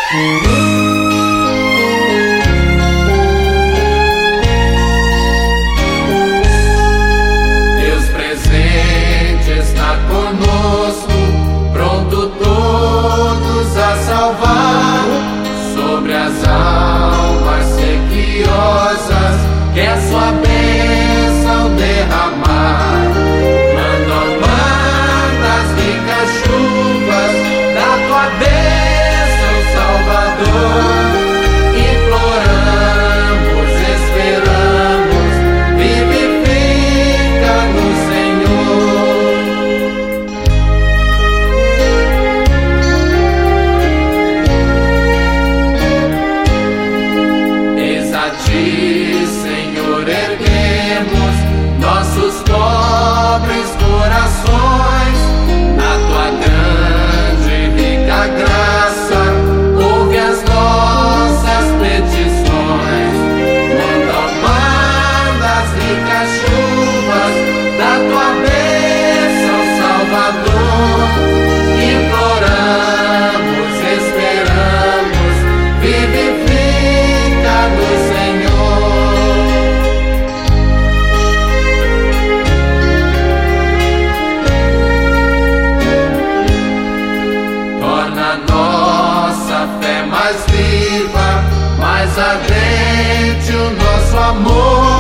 Deus presente está conosco, pronto todos a salvar. Sobre as almas sequiosas, quer sua bênção derramar. Manda as ricas chuvas da tua bênção, Salvador. Imploramos, esperamos, vivifica no Senhor. Eis a ti, Senhor, erguemos nossos pobres corações. Na tua grande e rica graça, ouve as nossas petições. Manda as ricas chuvas da tua bênção, Salvador. Imploramos, esperamos, vivifica no Senhor. Torna a nossa fé mais viva, mais ardente o nosso amor.